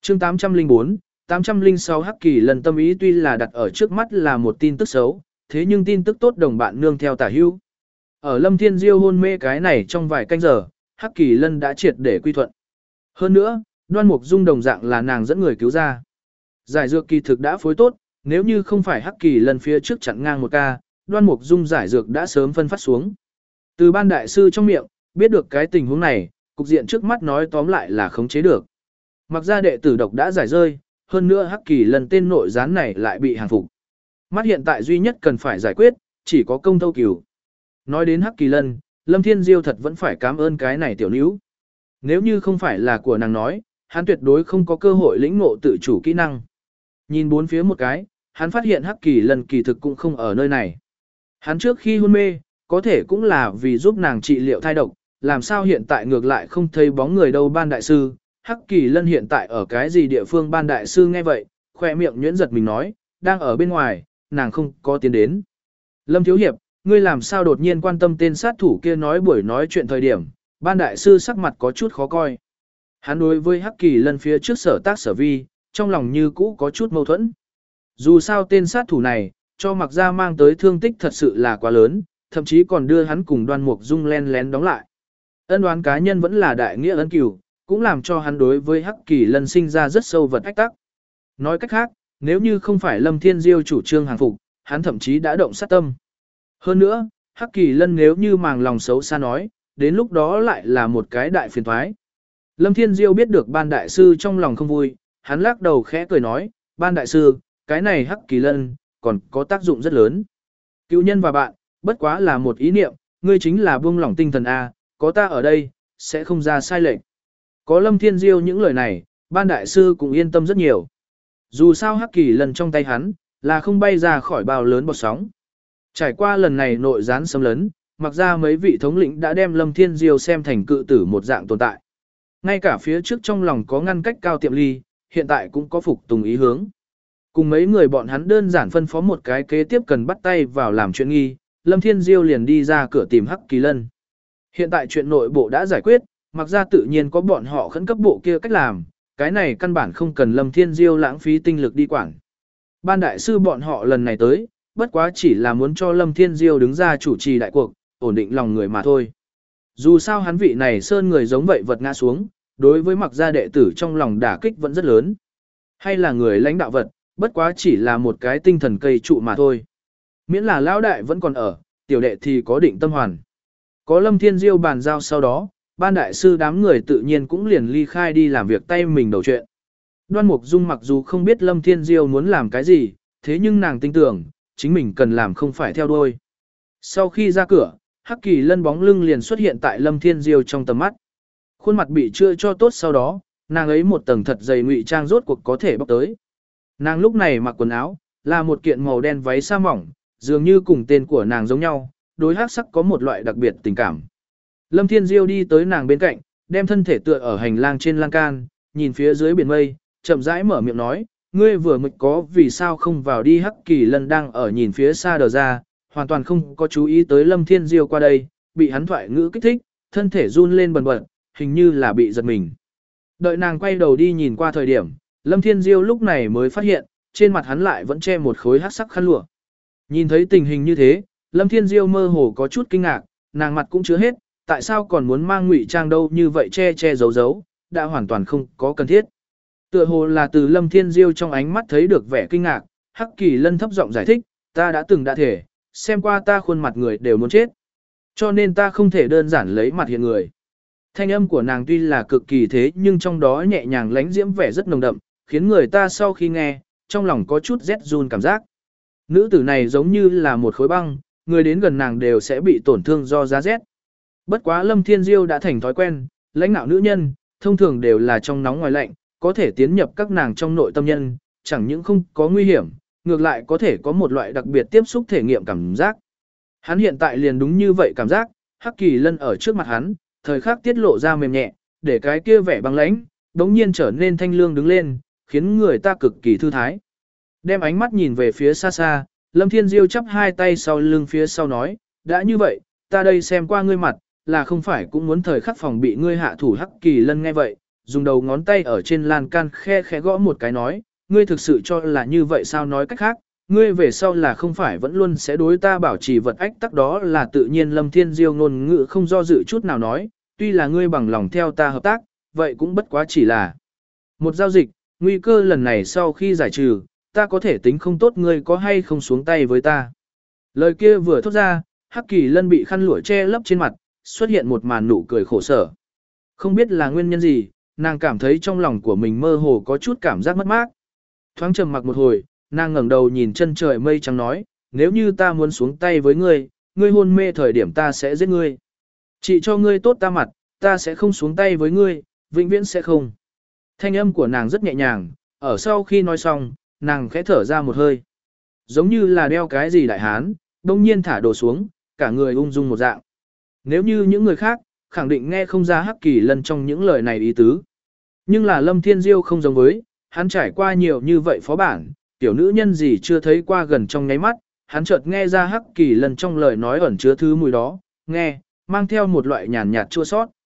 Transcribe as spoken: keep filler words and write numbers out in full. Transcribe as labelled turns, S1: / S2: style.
S1: chương tám trăm lẻ bốn, tám trăm lẻ sáu Hắc Kỳ Lân tâm ý tuy là đặt ở trước mắt là một tin tức xấu, thế nhưng tin tức tốt đồng bạn nương theo tả hữu. Ở Lâm Thiên Diêu hôn mê cái này trong vài canh giờ, Hắc Kỳ Lân đã triệt để quy thuận. Hơn nữa, Đoan Mục Dung đồng dạng là nàng dẫn người cứu ra. Giải dược kỳ thực đã phối tốt, nếu như không phải Hắc Kỳ Lân phía trước chặn ngang một ca, Đoan Mục Dung giải dược đã sớm phân phát xuống. Từ ban đại sư trong miệng, biết được cái tình huống này, cục diện trước mắt nói tóm lại là khống chế được. Mặc ra đệ tử độc đã giải rơi, hơn nữa Hắc Kỳ Lân tên nội gián này lại bị hàng phục. Mắt hiện tại duy nhất cần phải giải quyết, chỉ có công thâu cửu. Nói đến Hắc Kỳ Lân, Lâm Thiên Diêu thật vẫn phải cảm ơn cái này tiểu níu. Nếu như không phải là của nàng nói, hắn tuyệt đối không có cơ hội lĩnh ngộ tự chủ kỹ năng. Nhìn bốn phía một cái, hắn phát hiện Hắc Kỳ Lân kỳ thực cũng không ở nơi này. Hắn trước khi hôn mê, có thể cũng là vì giúp nàng trị liệu thai độc, làm sao hiện tại ngược lại không thấy bóng người đâu. Ban đại sư, Hắc Kỳ Lân hiện tại ở cái gì địa phương? Ban đại sư nghe vậy, khỏe miệng nhuyễn giật mình nói, đang ở bên ngoài, nàng không có tiến đến. Lâm Thiếu Hiệp, ngươi làm sao đột nhiên quan tâm tên sát thủ kia? Nói buổi nói chuyện thời điểm, ban đại sư sắc mặt có chút khó coi. Hắn đối với Hắc Kỳ Lân phía trước sở tác sở vi, trong lòng như cũ có chút mâu thuẫn. Dù sao tên sát thủ này, cho Mặc Gia mang tới thương tích thật sự là quá lớn, thậm chí còn đưa hắn cùng Đoan Mục Dung len lén đóng lại. Ân oán cá nhân vẫn là đại nghĩa ân cửu, cũng làm cho hắn đối với Hắc Kỳ Lân sinh ra rất sâu vật ách tắc. Nói cách khác, nếu như không phải Lâm Thiên Diêu chủ trương hàng phục, hắn thậm chí đã động sát tâm. Hơn nữa, Hắc Kỳ Lân nếu như màng lòng xấu xa nói, đến lúc đó lại là một cái đại phiền toái. Lâm Thiên Diêu biết được ban đại sư trong lòng không vui, hắn lắc đầu khẽ cười nói, ban đại sư, cái này Hắc Kỳ Lân, còn có tác dụng rất lớn. Cựu nhân và bạn, bất quá là một ý niệm, ngươi chính là buông lỏng tinh thần A, có ta ở đây, sẽ không ra sai lệch. Có Lâm Thiên Diêu những lời này, ban đại sư cũng yên tâm rất nhiều. Dù sao Hắc Kỳ Lân trong tay hắn, là không bay ra khỏi bao lớn bọt sóng. Trải qua lần này nội gián xâm lấn, Mặc ra mấy vị thống lĩnh đã đem Lâm Thiên Diêu xem thành cự tử một dạng tồn tại. Ngay cả phía trước trong lòng có ngăn cách Cao Tiệm Ly, hiện tại cũng có phục tùng ý hướng. Cùng mấy người bọn hắn đơn giản phân phó một cái kế tiếp cần bắt tay vào làm chuyện nghi, Lâm Thiên Diêu liền đi ra cửa tìm Hắc Kỳ Lân. Hiện tại chuyện nội bộ đã giải quyết, Mặc ra tự nhiên có bọn họ khẩn cấp bộ kia cách làm, cái này căn bản không cần Lâm Thiên Diêu lãng phí tinh lực đi quản. Ban đại sư bọn họ lần này tới, bất quá chỉ là muốn cho Lâm Thiên Diêu đứng ra chủ trì đại cuộc, ổn định lòng người mà thôi. Dù sao hắn vị này sơn người giống vậy vật ngã xuống, đối với Mặc gia đệ tử trong lòng đả kích vẫn rất lớn. Hay là người lãnh đạo vật, bất quá chỉ là một cái tinh thần cây trụ mà thôi. Miễn là lão đại vẫn còn ở, tiểu đệ thì có định tâm hoàn. Có Lâm Thiên Diêu bàn giao sau đó, ban đại sư đám người tự nhiên cũng liền ly khai đi làm việc tay mình đầu chuyện. Đoan Mục Dung mặc dù không biết Lâm Thiên Diêu muốn làm cái gì, thế nhưng nàng tin tưởng, chính mình cần làm không phải theo đuôi. Sau khi ra cửa, Hắc Kỳ Lân bóng lưng liền xuất hiện tại Lâm Thiên Diêu trong tầm mắt. Khuôn mặt bị chữa cho tốt sau đó, nàng ấy một tầng thật dày ngụy trang rốt cuộc có thể bóc tới. Nàng lúc này mặc quần áo, là một kiện màu đen váy sa mỏng, dường như cùng tên của nàng giống nhau, đối hắc sắc có một loại đặc biệt tình cảm. Lâm Thiên Diêu đi tới nàng bên cạnh, đem thân thể tựa ở hành lang trên lan can, nhìn phía dưới biển mây, chậm rãi mở miệng nói, ngươi vừa mới có vì sao không vào đi? Hắc Kỳ Lân đang ở nhìn phía xa đờ ra, hoàn toàn không có chú ý tới Lâm Thiên Diêu qua đây, bị hắn thoại ngữ kích thích, thân thể run lên bần bật, hình như là bị giật mình. Đợi nàng quay đầu đi nhìn qua thời điểm, Lâm Thiên Diêu lúc này mới phát hiện, trên mặt hắn lại vẫn che một khối hắc sắc khăn lụa. Nhìn thấy tình hình như thế, Lâm Thiên Diêu mơ hồ có chút kinh ngạc, nàng mặt cũng chứa hết, tại sao còn muốn mang ngụy trang đâu, như vậy che che giấu giấu, đã hoàn toàn không có cần thiết. Tựa hồ là từ Lâm Thiên Diêu trong ánh mắt thấy được vẻ kinh ngạc, Hắc Kỳ Lân thấp giọng giải thích, ta đã từng đã thể, xem qua ta khuôn mặt người đều muốn chết. Cho nên ta không thể đơn giản lấy mặt hiện người. Thanh âm của nàng tuy là cực kỳ thế nhưng trong đó nhẹ nhàng lánh diễm vẻ rất nồng đậm, khiến người ta sau khi nghe, trong lòng có chút rét run cảm giác. Nữ tử này giống như là một khối băng, người đến gần nàng đều sẽ bị tổn thương do giá rét. Bất quá Lâm Thiên Diêu đã thành thói quen, lãnh đạo nữ nhân, thông thường đều là trong nóng ngoài lạnh, có thể tiến nhập các nàng trong nội tâm nhân, chẳng những không có nguy hiểm, ngược lại có thể có một loại đặc biệt tiếp xúc thể nghiệm cảm giác. Hắn hiện tại liền đúng như vậy cảm giác, Hắc Kỳ Lân ở trước mặt hắn, thời khắc tiết lộ ra mềm nhẹ, để cái kia vẻ băng lãnh, đống nhiên trở nên thanh lương đứng lên, khiến người ta cực kỳ thư thái. Đem ánh mắt nhìn về phía xa xa, Lâm Thiên Diêu chắp hai tay sau lưng phía sau nói, đã như vậy, ta đây xem qua ngươi mặt, là không phải cũng muốn thời khắc phòng bị ngươi hạ thủ? Hắc Kỳ Lân nghe vậy, dùng đầu ngón tay ở trên lan can khe khẽ gõ một cái nói, ngươi thực sự cho là như vậy sao, nói cách khác, ngươi về sau là không phải vẫn luôn sẽ đối ta bảo trì vật ách tắc, đó là tự nhiên. Lâm Thiên Diêu ngôn ngữ không do dự chút nào nói, tuy là ngươi bằng lòng theo ta hợp tác, vậy cũng bất quá chỉ là một giao dịch, nguy cơ lần này sau khi giải trừ, ta có thể tính không tốt ngươi có hay không xuống tay với ta. Lời kia vừa thốt ra, Hắc Kỳ Lân bị khăn lụa che lấp trên mặt, xuất hiện một màn nụ cười khổ sở. Không biết là nguyên nhân gì, nàng cảm thấy trong lòng của mình mơ hồ có chút cảm giác mất mát. Thoáng trầm mặc một hồi, nàng ngẩng đầu nhìn chân trời mây trắng nói, nếu như ta muốn xuống tay với ngươi, ngươi hôn mê thời điểm ta sẽ giết ngươi. Chỉ cho ngươi tốt ta mặt, ta sẽ không xuống tay với ngươi, vĩnh viễn sẽ không. Thanh âm của nàng rất nhẹ nhàng, ở sau khi nói xong, nàng khẽ thở ra một hơi. Giống như là đeo cái gì đại hán, đông nhiên thả đồ xuống, cả người ung dung một dạng. Nếu như những người khác, khẳng định nghe không ra Hắc Kỳ Lân trong những lời này ý tứ. Nhưng là Lâm Thiên Diêu không giống với, hắn trải qua nhiều như vậy phó bản, tiểu nữ nhân gì chưa thấy qua gần trong nháy mắt, hắn chợt nghe ra Hắc Kỳ Lân trong lời nói ẩn chứa thứ mùi đó, nghe, mang theo một loại nhàn nhạt chua sót.